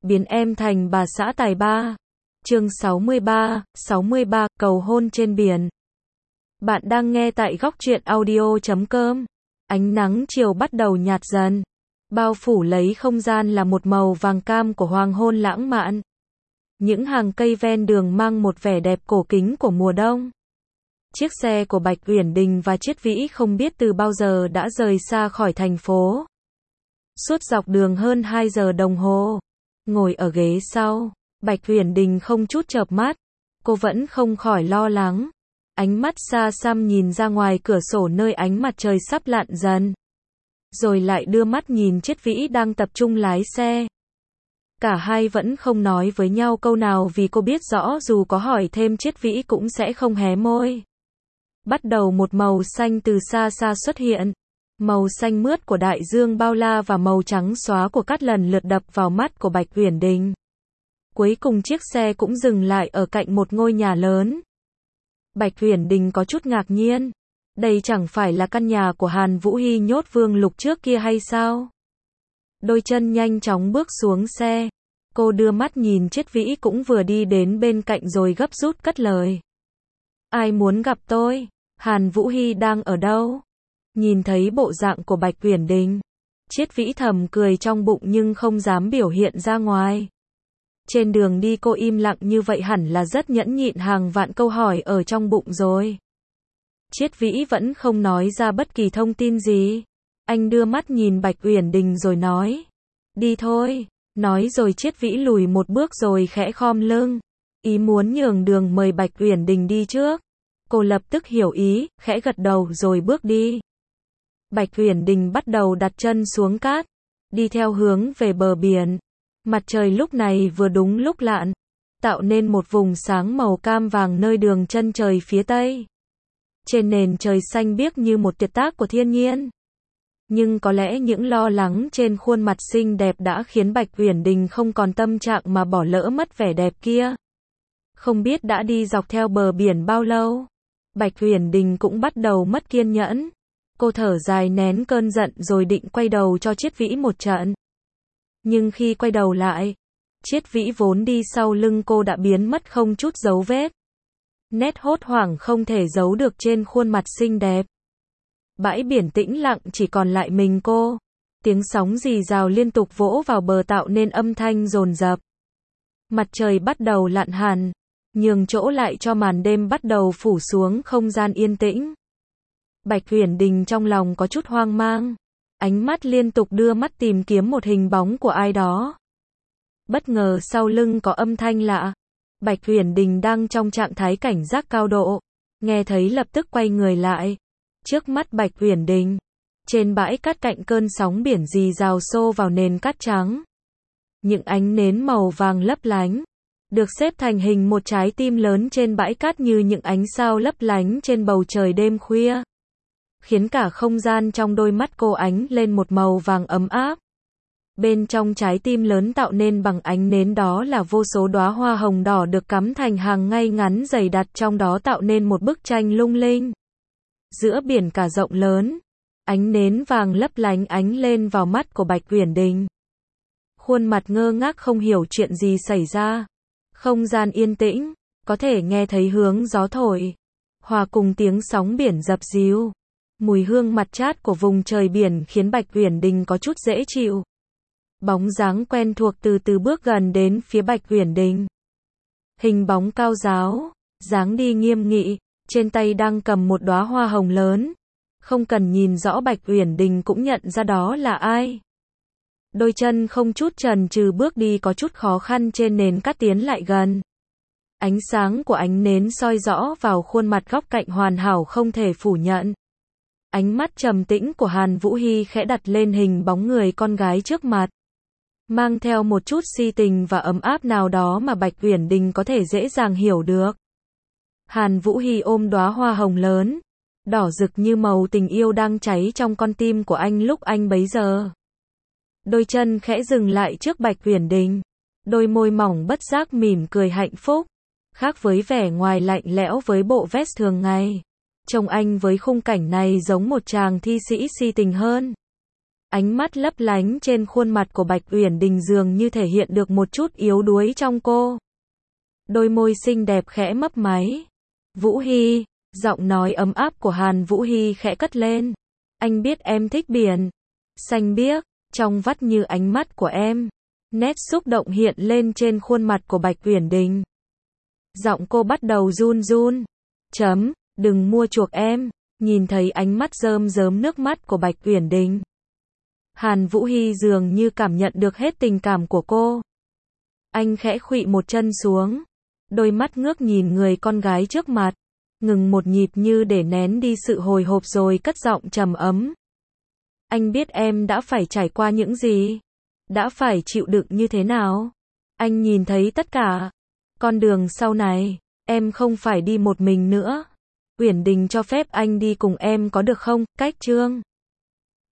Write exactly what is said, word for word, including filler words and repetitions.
biến em thành bà xã tài ba. Chương sáu mươi ba, sáu mươi ba, cầu hôn trên biển. Bạn đang nghe tại góc truyện audio chấm com. Ánh nắng chiều bắt đầu nhạt dần, bao phủ lấy không gian là một màu vàng cam của hoàng hôn lãng mạn. Những hàng cây ven đường mang một vẻ đẹp cổ kính của mùa đông. Chiếc xe của Bạch Uyển Đình và Triết Vĩ không biết từ bao giờ đã rời xa khỏi thành phố. Suốt dọc đường hơn hai giờ đồng hồ, ngồi ở ghế sau, Bạch Uyển Đình không chút chợp mắt, cô vẫn không khỏi lo lắng. Ánh mắt xa xăm nhìn ra ngoài cửa sổ nơi ánh mặt trời sắp lặn dần. Rồi lại đưa mắt nhìn Triết Vĩ đang tập trung lái xe. Cả hai vẫn không nói với nhau câu nào vì cô biết rõ dù có hỏi thêm Triết Vĩ cũng sẽ không hé môi. Bắt đầu một màu xanh từ xa xa xuất hiện. Màu xanh mướt của đại dương bao la và màu trắng xóa của cát lần lượt đập vào mắt của Bạch Uyển Đình. Cuối cùng chiếc xe cũng dừng lại ở cạnh một ngôi nhà lớn. Bạch Uyển Đình có chút ngạc nhiên. Đây chẳng phải là căn nhà của Hàn Vũ Hy nhốt Vương Lục trước kia hay sao? Đôi chân nhanh chóng bước xuống xe. Cô đưa mắt nhìn Triết Vĩ cũng vừa đi đến bên cạnh rồi gấp rút cất lời. Ai muốn gặp tôi? Hàn Vũ Hy đang ở đâu? Nhìn thấy bộ dạng của Bạch Uyển Đình, Triết Vĩ thầm cười trong bụng nhưng không dám biểu hiện ra ngoài. Trên đường đi cô im lặng như vậy hẳn là rất nhẫn nhịn hàng vạn câu hỏi ở trong bụng rồi. Triết Vĩ vẫn không nói ra bất kỳ thông tin gì. Anh đưa mắt nhìn Bạch Uyển Đình rồi nói. Đi thôi. Nói rồi Triết Vĩ lùi một bước rồi khẽ khom lưng. Ý muốn nhường đường mời Bạch Uyển Đình đi trước. Cô lập tức hiểu ý, khẽ gật đầu rồi bước đi. Bạch Uyển Đình bắt đầu đặt chân xuống cát, đi theo hướng về bờ biển. Mặt trời lúc này vừa đúng lúc lặn, tạo nên một vùng sáng màu cam vàng nơi đường chân trời phía tây. Trên nền trời xanh biếc như một tuyệt tác của thiên nhiên. Nhưng có lẽ những lo lắng trên khuôn mặt xinh đẹp đã khiến Bạch Uyển Đình không còn tâm trạng mà bỏ lỡ mất vẻ đẹp kia. Không biết đã đi dọc theo bờ biển bao lâu, Bạch Uyển Đình cũng bắt đầu mất kiên nhẫn. Cô thở dài nén cơn giận rồi định quay đầu cho Triết Vĩ một trận. Nhưng khi quay đầu lại, Triết Vĩ vốn đi sau lưng cô đã biến mất không chút dấu vết. Nét hốt hoảng không thể giấu được trên khuôn mặt xinh đẹp. Bãi biển tĩnh lặng chỉ còn lại mình cô. Tiếng sóng rì rào liên tục vỗ vào bờ tạo nên âm thanh dồn dập. Mặt trời bắt đầu lặn hẳn, nhường chỗ lại cho màn đêm bắt đầu phủ xuống không gian yên tĩnh. Bạch Uyển Đình trong lòng có chút hoang mang. Ánh mắt liên tục đưa mắt tìm kiếm một hình bóng của ai đó. Bất ngờ sau lưng có âm thanh lạ. Bạch Uyển Đình đang trong trạng thái cảnh giác cao độ. Nghe thấy lập tức quay người lại. Trước mắt Bạch Uyển Đình, trên bãi cát cạnh cơn sóng biển rì rào xô vào nền cát trắng. Những ánh nến màu vàng lấp lánh, được xếp thành hình một trái tim lớn trên bãi cát như những ánh sao lấp lánh trên bầu trời đêm khuya. Khiến cả không gian trong đôi mắt cô ánh lên một màu vàng ấm áp. Bên trong trái tim lớn tạo nên bằng ánh nến đó là vô số đóa hoa hồng đỏ được cắm thành hàng ngay ngắn dày đặc, trong đó tạo nên một bức tranh lung linh. Giữa biển cả rộng lớn, ánh nến vàng lấp lánh ánh lên vào mắt của Bạch Uyển Đình. Khuôn mặt ngơ ngác không hiểu chuyện gì xảy ra. Không gian yên tĩnh, có thể nghe thấy hướng gió thổi, hòa cùng tiếng sóng biển dập dìu. Mùi hương mặt chát của vùng trời biển khiến Bạch Uyển Đình có chút dễ chịu. Bóng dáng quen thuộc từ từ bước gần đến phía Bạch Uyển Đình. Hình bóng cao ráo, dáng đi nghiêm nghị, trên tay đang cầm một đóa hoa hồng lớn. Không cần nhìn rõ Bạch Uyển Đình cũng nhận ra đó là ai. Đôi chân không chút chần chừ bước đi có chút khó khăn trên nền cát tiến lại gần. Ánh sáng của ánh nến soi rõ vào khuôn mặt góc cạnh hoàn hảo không thể phủ nhận. Ánh mắt trầm tĩnh của Hàn Vũ Hy khẽ đặt lên hình bóng người con gái trước mặt. Mang theo một chút si tình và ấm áp nào đó mà Bạch Uyển Đình có thể dễ dàng hiểu được. Hàn Vũ Hy ôm đóa hoa hồng lớn, đỏ rực như màu tình yêu đang cháy trong con tim của anh lúc anh bấy giờ. Đôi chân khẽ dừng lại trước Bạch Uyển Đình. Đôi môi mỏng bất giác mỉm cười hạnh phúc. Khác với vẻ ngoài lạnh lẽo với bộ vest thường ngày, trông anh với khung cảnh này giống một chàng thi sĩ si tình hơn. Ánh mắt lấp lánh trên khuôn mặt của Bạch Uyển Đình dường như thể hiện được một chút yếu đuối trong cô. Đôi môi xinh đẹp khẽ mấp máy. Vũ Hy, giọng nói ấm áp của Hàn Vũ Hy khẽ cất lên. Anh biết em thích biển. Xanh biếc, trong vắt như ánh mắt của em. Nét xúc động hiện lên trên khuôn mặt của Bạch Uyển Đình. Giọng cô bắt đầu run run. Chấm, đừng mua chuộc em. Nhìn thấy ánh mắt rơm rớm nước mắt của Bạch Uyển Đình. Hàn Vũ Hy dường như cảm nhận được hết tình cảm của cô. Anh khẽ khuỵu một chân xuống. Đôi mắt ngước nhìn người con gái trước mặt. Ngừng một nhịp như để nén đi sự hồi hộp rồi cất giọng trầm ấm. Anh biết em đã phải trải qua những gì? Đã phải chịu đựng như thế nào? Anh nhìn thấy tất cả. Con đường sau này, em không phải đi một mình nữa. Uyển Đình cho phép anh đi cùng em có được không? Cách chương